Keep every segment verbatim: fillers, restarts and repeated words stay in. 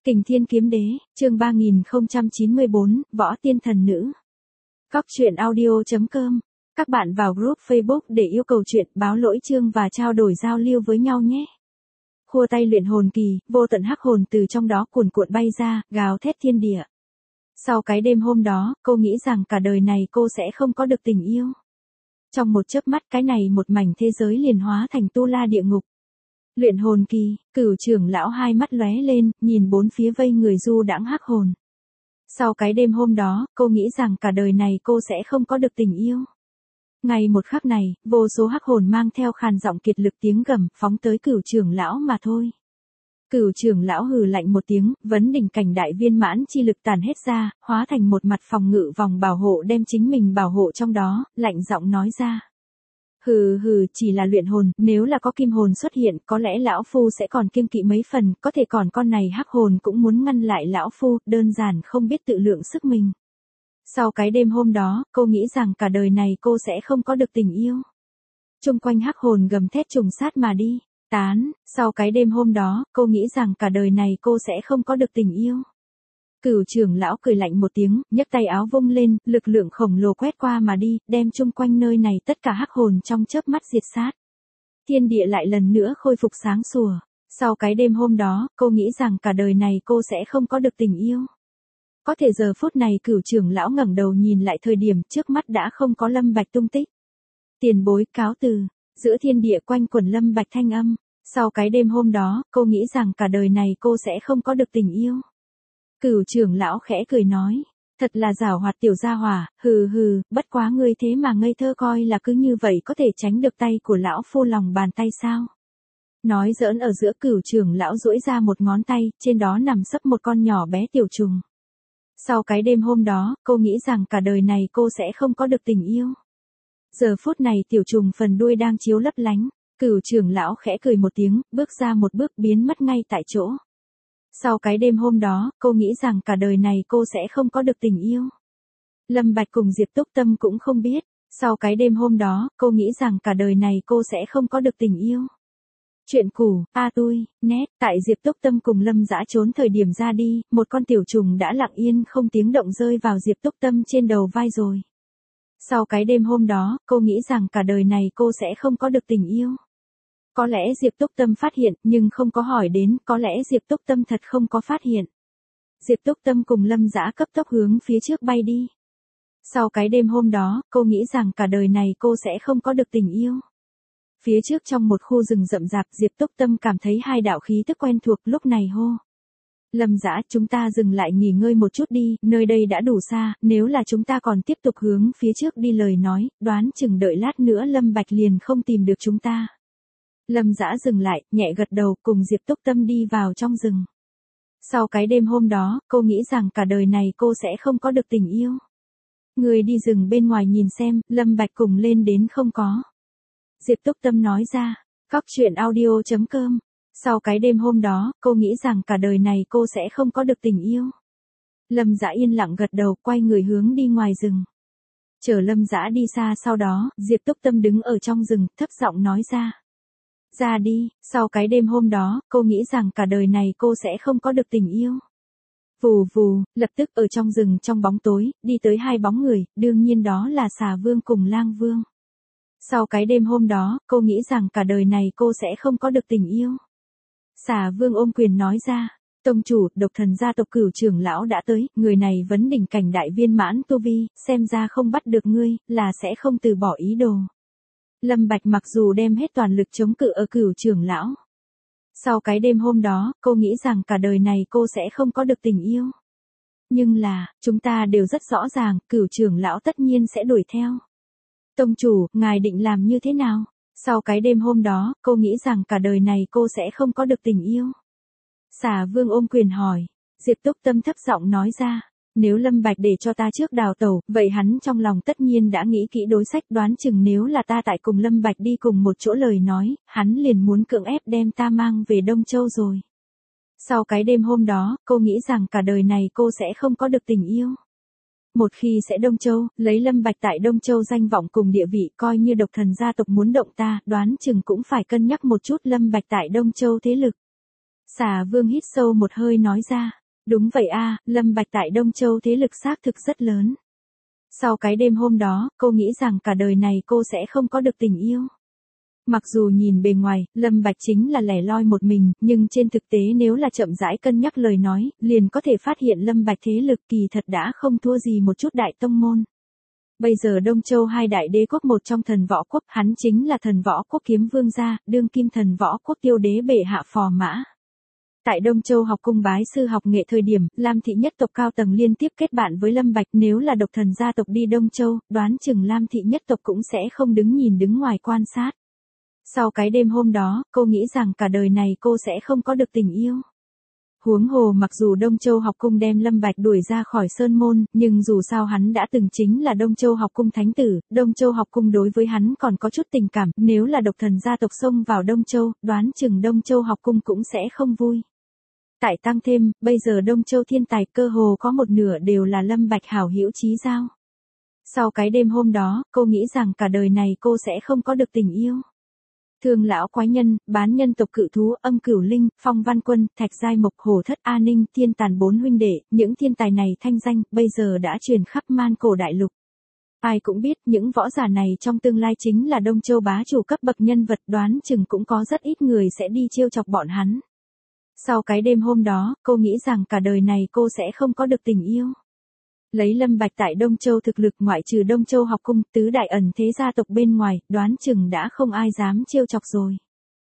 Kình Thiên Kiếm Đế, chương ba nghìn không trăm chín mươi bốn, Võ Tiên Thần Nữ. Cóc truyện audio chấm com. Các bạn vào group Facebook để yêu cầu chuyện, báo lỗi chương và trao đổi giao lưu với nhau nhé. Khua tay luyện hồn kỳ, vô tận hắc hồn từ trong đó cuồn cuộn bay ra, gào thét thiên địa. Sau cái đêm hôm đó, cô nghĩ rằng cả đời này cô sẽ không có được tình yêu. Trong một chớp mắt cái này một mảnh thế giới liền hóa thành tu la địa ngục. Luyện hồn kỳ, Cửu trưởng lão hai mắt lóe lên, nhìn bốn phía vây người du đãng hắc hồn. Sau cái đêm hôm đó, cô nghĩ rằng cả đời này cô sẽ không có được tình yêu. Ngày một khắc này, vô số hắc hồn mang theo khàn giọng kiệt lực tiếng gầm, phóng tới Cửu trưởng lão mà thôi. Cửu trưởng lão hừ lạnh một tiếng, vấn đỉnh cảnh đại viên mãn chi lực tàn hết ra, hóa thành một mặt phòng ngự vòng bảo hộ đem chính mình bảo hộ trong đó, lạnh giọng nói ra. Hừ hừ, chỉ là luyện hồn, nếu là có kim hồn xuất hiện, có lẽ lão phu sẽ còn kiêng kỵ mấy phần, có thể còn con này hắc hồn cũng muốn ngăn lại lão phu, đơn giản không biết tự lượng sức mình. Sau cái đêm hôm đó, cô nghĩ rằng cả đời này cô sẽ không có được tình yêu. Chung quanh hắc hồn gầm thét trùng sát mà đi, tán, sau cái đêm hôm đó, cô nghĩ rằng cả đời này cô sẽ không có được tình yêu. Cửu trưởng lão cười lạnh một tiếng, nhấc tay áo vung lên, lực lượng khổng lồ quét qua mà đi, đem chung quanh nơi này tất cả hắc hồn trong chớp mắt diệt sát. Thiên địa lại lần nữa khôi phục sáng sủa. Sau cái đêm hôm đó, cô nghĩ rằng cả đời này cô sẽ không có được tình yêu. Có thể giờ phút này Cửu trưởng lão ngẩng đầu nhìn lại thời điểm trước mắt đã không có Lâm Bạch tung tích. Tiền bối cáo từ, giữa thiên địa quanh quẩn Lâm Bạch thanh âm. Sau cái đêm hôm đó, cô nghĩ rằng cả đời này cô sẽ không có được tình yêu. Cửu trưởng lão khẽ cười nói, thật là giảo hoạt tiểu gia hỏa, hừ hừ, bất quá ngươi thế mà ngây thơ coi là cứ như vậy có thể tránh được tay của lão phu lòng bàn tay sao? Nói giỡn ở giữa Cửu trưởng lão duỗi ra một ngón tay, trên đó nằm sấp một con nhỏ bé tiểu trùng. Sau cái đêm hôm đó, cô nghĩ rằng cả đời này cô sẽ không có được tình yêu. Giờ phút này tiểu trùng phần đuôi đang chiếu lấp lánh, Cửu trưởng lão khẽ cười một tiếng, bước ra một bước biến mất ngay tại chỗ. Sau cái đêm hôm đó, cô nghĩ rằng cả đời này cô sẽ không có được tình yêu. Lâm Bạch cùng Diệp Túc Tâm cũng không biết. Sau cái đêm hôm đó, cô nghĩ rằng cả đời này cô sẽ không có được tình yêu. Chuyện cũ, a tui, nét, tại Diệp Túc Tâm cùng Lâm Dã trốn thời điểm ra đi, một con tiểu trùng đã lặng yên không tiếng động rơi vào Diệp Túc Tâm trên đầu vai rồi. Sau cái đêm hôm đó, cô nghĩ rằng cả đời này cô sẽ không có được tình yêu. Có lẽ Diệp Túc Tâm phát hiện, nhưng không có hỏi đến, có lẽ Diệp Túc Tâm thật không có phát hiện. Diệp Túc Tâm cùng Lâm Dã cấp tốc hướng phía trước bay đi. Sau cái đêm hôm đó, cô nghĩ rằng cả đời này cô sẽ không có được tình yêu. Phía trước trong một khu rừng rậm rạp, Diệp Túc Tâm cảm thấy hai đạo khí tức quen thuộc, lúc này hô. Lâm Dã, chúng ta dừng lại nghỉ ngơi một chút đi, nơi đây đã đủ xa, nếu là chúng ta còn tiếp tục hướng phía trước đi lời nói, đoán chừng đợi lát nữa Lâm Bạch liền không tìm được chúng ta. Lâm Dã dừng lại, nhẹ gật đầu cùng Diệp Túc Tâm đi vào trong rừng. Sau cái đêm hôm đó, cô nghĩ rằng cả đời này cô sẽ không có được tình yêu. Người đi rừng bên ngoài nhìn xem, Lâm Bạch cùng lên đến không có. Diệp Túc Tâm nói ra, cóc truyện audio chấm com. Sau cái đêm hôm đó, cô nghĩ rằng cả đời này cô sẽ không có được tình yêu. Lâm Dã yên lặng gật đầu, quay người hướng đi ngoài rừng. Chờ Lâm Dã đi xa sau đó, Diệp Túc Tâm đứng ở trong rừng, thấp giọng nói ra. Ra đi, sau cái đêm hôm đó, cô nghĩ rằng cả đời này cô sẽ không có được tình yêu. Vù vù, lập tức ở trong rừng trong bóng tối, đi tới hai bóng người, đương nhiên đó là Xà Vương cùng Lang Vương. Sau cái đêm hôm đó, cô nghĩ rằng cả đời này cô sẽ không có được tình yêu. Xà Vương ôm quyền nói ra, tông chủ, độc thần gia tộc Cửu trưởng lão đã tới, người này vấn đỉnh cảnh đại viên mãn tu vi, xem ra không bắt được ngươi, là sẽ không từ bỏ ý đồ. Lâm Bạch mặc dù đem hết toàn lực chống cự ở Cửu trưởng lão. Sau cái đêm hôm đó, cô nghĩ rằng cả đời này cô sẽ không có được tình yêu. Nhưng là, chúng ta đều rất rõ ràng, Cửu trưởng lão tất nhiên sẽ đuổi theo. Tông chủ, ngài định làm như thế nào? Sau cái đêm hôm đó, cô nghĩ rằng cả đời này cô sẽ không có được tình yêu. Xà Vương ôm quyền hỏi. Diệp Túc Tâm thấp giọng nói ra. Nếu Lâm Bạch để cho ta trước đào tẩu, vậy hắn trong lòng tất nhiên đã nghĩ kỹ đối sách, đoán chừng nếu là ta tại cùng Lâm Bạch đi cùng một chỗ lời nói, hắn liền muốn cưỡng ép đem ta mang về Đông Châu rồi. Sau cái đêm hôm đó, cô nghĩ rằng cả đời này cô sẽ không có được tình yêu. Một khi sẽ Đông Châu, lấy Lâm Bạch tại Đông Châu danh vọng cùng địa vị, coi như độc thần gia tộc muốn động ta, đoán chừng cũng phải cân nhắc một chút Lâm Bạch tại Đông Châu thế lực. Xà Vương hít sâu một hơi nói ra. Đúng vậy a, Lâm Bạch tại Đông Châu thế lực xác thực rất lớn. Sau cái đêm hôm đó, cô nghĩ rằng cả đời này cô sẽ không có được tình yêu. Mặc dù nhìn bề ngoài, Lâm Bạch chính là lẻ loi một mình, nhưng trên thực tế nếu là chậm rãi cân nhắc lời nói, liền có thể phát hiện Lâm Bạch thế lực kỳ thật đã không thua gì một chút đại tông môn. Bây giờ Đông Châu hai đại đế quốc một trong thần võ quốc, hắn chính là thần võ quốc Kiếm Vương gia, đương kim thần võ quốc Tiêu đế bệ hạ phò mã. Tại Đông Châu học cung bái sư học nghệ thời điểm, Lam thị nhất tộc cao tầng liên tiếp kết bạn với Lâm Bạch, nếu là độc thần gia tộc đi Đông Châu, đoán chừng Lam thị nhất tộc cũng sẽ không đứng nhìn đứng ngoài quan sát. Sau cái đêm hôm đó, cô nghĩ rằng cả đời này cô sẽ không có được tình yêu. Huống hồ mặc dù Đông Châu học cung đem Lâm Bạch đuổi ra khỏi sơn môn, nhưng dù sao hắn đã từng chính là Đông Châu học cung thánh tử, Đông Châu học cung đối với hắn còn có chút tình cảm, nếu là độc thần gia tộc xông vào Đông Châu, đoán chừng Đông Châu học cung cũng sẽ không vui. Tại tăng thêm, bây giờ Đông Châu thiên tài cơ hồ có một nửa đều là Lâm Bạch hảo hữu chí giao. Sau cái đêm hôm đó, cô nghĩ rằng cả đời này cô sẽ không có được tình yêu. Thương lão quái nhân, bán nhân tộc cự thú, âm cửu linh, phong văn quân, thạch giai mộc, hổ thất a ninh, thiên tàn bốn huynh đệ, những thiên tài này thanh danh, bây giờ đã truyền khắp man cổ đại lục. Ai cũng biết, những võ giả này trong tương lai chính là Đông Châu bá chủ cấp bậc nhân vật, đoán chừng cũng có rất ít người sẽ đi trêu chọc bọn hắn. Sau cái đêm hôm đó, cô nghĩ rằng cả đời này cô sẽ không có được tình yêu. Lấy Lâm Bạch tại Đông Châu thực lực ngoại trừ Đông Châu học cung, tứ đại ẩn thế gia tộc bên ngoài, đoán chừng đã không ai dám trêu chọc rồi.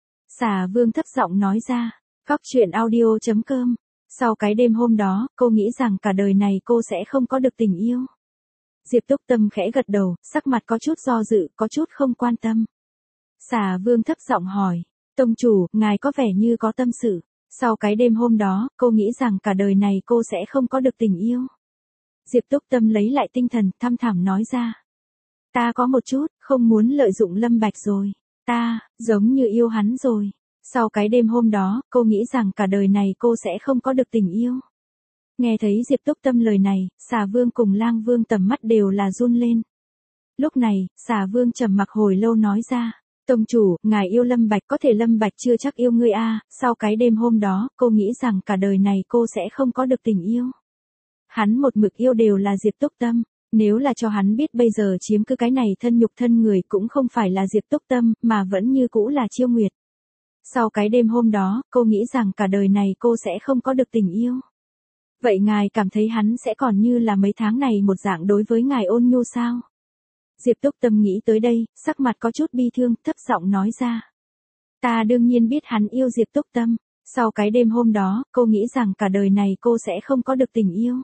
Xà Vương thấp giọng nói ra, Cóc truyện audio chấm com. Sau cái đêm hôm đó, cô nghĩ rằng cả đời này cô sẽ không có được tình yêu. Diệp Túc Tâm khẽ gật đầu, sắc mặt có chút do dự, có chút không quan tâm. Xà Vương thấp giọng hỏi, tông chủ, ngài có vẻ như có tâm sự. Sau cái đêm hôm đó, cô nghĩ rằng cả đời này cô sẽ không có được tình yêu. Diệp Túc Tâm lấy lại tinh thần, thăm thẳm nói ra. Ta có một chút, không muốn lợi dụng Lâm Bạch rồi. Ta, giống như yêu hắn rồi. Sau cái đêm hôm đó, cô nghĩ rằng cả đời này cô sẽ không có được tình yêu. Nghe thấy Diệp Túc Tâm lời này, Xà Vương cùng Lang Vương tầm mắt đều là run lên. Lúc này, Xà Vương trầm mặc hồi lâu nói ra. Tông chủ, ngài yêu Lâm Bạch, có thể Lâm Bạch chưa chắc yêu ngươi a. Sau cái đêm hôm đó, cô nghĩ rằng cả đời này cô sẽ không có được tình yêu. Hắn một mực yêu đều là Diệp Túc Tâm, nếu là cho hắn biết bây giờ chiếm cứ cái này thân nhục thân người cũng không phải là Diệp Túc Tâm, mà vẫn như cũ là Chiêu Nguyệt. Sau cái đêm hôm đó, cô nghĩ rằng cả đời này cô sẽ không có được tình yêu. Vậy ngài cảm thấy hắn sẽ còn như là mấy tháng này một dạng đối với ngài ôn nhu sao? Diệp Túc Tâm nghĩ tới đây, sắc mặt có chút bi thương, thấp giọng nói ra. Ta đương nhiên biết hắn yêu Diệp Túc Tâm. Sau cái đêm hôm đó, cô nghĩ rằng cả đời này cô sẽ không có được tình yêu.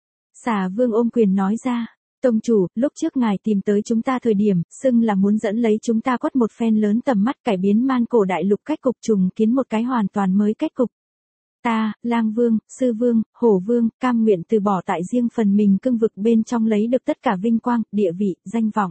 Xà Vương ôm quyền nói ra. Tông chủ, lúc trước ngài tìm tới chúng ta thời điểm, xưng là muốn dẫn lấy chúng ta quất một phen lớn tầm mắt cải biến man cổ đại lục cách cục trùng kiến một cái hoàn toàn mới cách cục. Ta, Lang Vương, Sư Vương, Hổ Vương, cam nguyện từ bỏ tại riêng phần mình cương vực bên trong lấy được tất cả vinh quang, địa vị, danh vọng.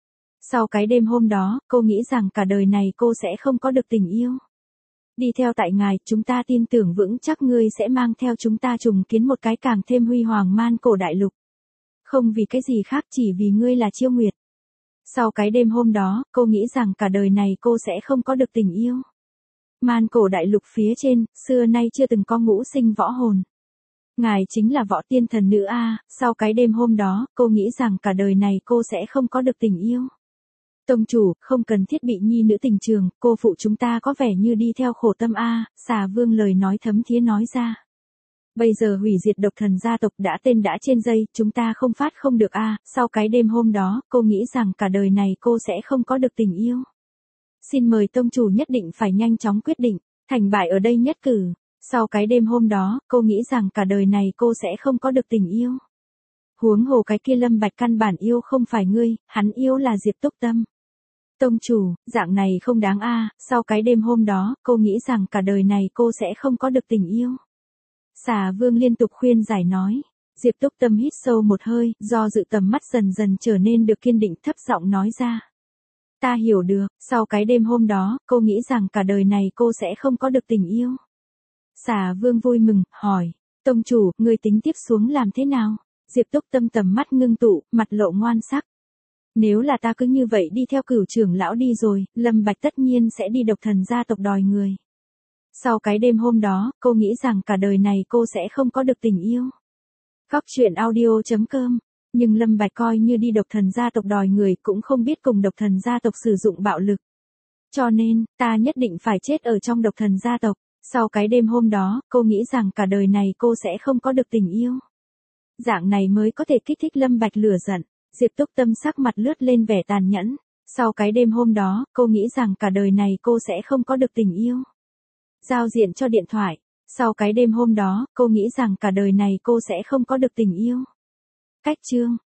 Sau cái đêm hôm đó, cô nghĩ rằng cả đời này cô sẽ không có được tình yêu. Đi theo tại ngài, chúng ta tin tưởng vững chắc ngươi sẽ mang theo chúng ta trùng kiến một cái càng thêm huy hoàng man cổ đại lục. Không vì cái gì khác, chỉ vì ngươi là Chiêu Nguyệt. Sau cái đêm hôm đó, cô nghĩ rằng cả đời này cô sẽ không có được tình yêu. Man cổ đại lục phía trên, xưa nay chưa từng có ngũ sinh võ hồn. Ngài chính là võ tiên thần nữ a. Sau cái đêm hôm đó, cô nghĩ rằng cả đời này cô sẽ không có được tình yêu. Tông chủ, không cần thiết bị nhi nữ tình trường, cô phụ chúng ta có vẻ như đi theo khổ tâm a. Xà Vương lời nói thấm thía nói ra. Bây giờ hủy diệt độc thần gia tộc đã tên đã trên dây, chúng ta không phát không được a. Sau cái đêm hôm đó, cô nghĩ rằng cả đời này cô sẽ không có được tình yêu. Xin mời tông chủ nhất định phải nhanh chóng quyết định, thành bại ở đây nhất cử. Sau cái đêm hôm đó, cô nghĩ rằng cả đời này cô sẽ không có được tình yêu. Huống hồ cái kia Lâm Bạch căn bản yêu không phải ngươi, hắn yêu là Diệp Túc Tâm. Tông chủ, dạng này không đáng a. Sau cái đêm hôm đó, cô nghĩ rằng cả đời này cô sẽ không có được tình yêu. Xà Vương liên tục khuyên giải nói. Diệp Túc Tâm hít sâu một hơi, do dự tầm mắt dần dần trở nên được kiên định, thấp giọng nói ra. Ta hiểu được, sau cái đêm hôm đó, cô nghĩ rằng cả đời này cô sẽ không có được tình yêu. Xà Vương vui mừng, hỏi, tông chủ, người tính tiếp xuống làm thế nào? Diệp Túc Tâm tầm mắt ngưng tụ, mặt lộ ngoan sắc. Nếu là ta cứ như vậy đi theo Cửu trưởng lão đi rồi, Lâm Bạch tất nhiên sẽ đi độc thần gia tộc đòi người. Sau cái đêm hôm đó, cô nghĩ rằng cả đời này cô sẽ không có được tình yêu. Góc truyện audio.com. Nhưng Lâm Bạch coi như đi độc thần gia tộc đòi người cũng không biết cùng độc thần gia tộc sử dụng bạo lực. Cho nên, ta nhất định phải chết ở trong độc thần gia tộc. Sau cái đêm hôm đó, cô nghĩ rằng cả đời này cô sẽ không có được tình yêu. Dạng này mới có thể kích thích Lâm Bạch lửa giận. Diệp Túc Tâm sắc mặt lướt lên vẻ tàn nhẫn. Sau cái đêm hôm đó, cô nghĩ rằng cả đời này cô sẽ không có được tình yêu. Giao diện cho điện thoại. Sau cái đêm hôm đó, cô nghĩ rằng cả đời này cô sẽ không có được tình yêu. Cách chương.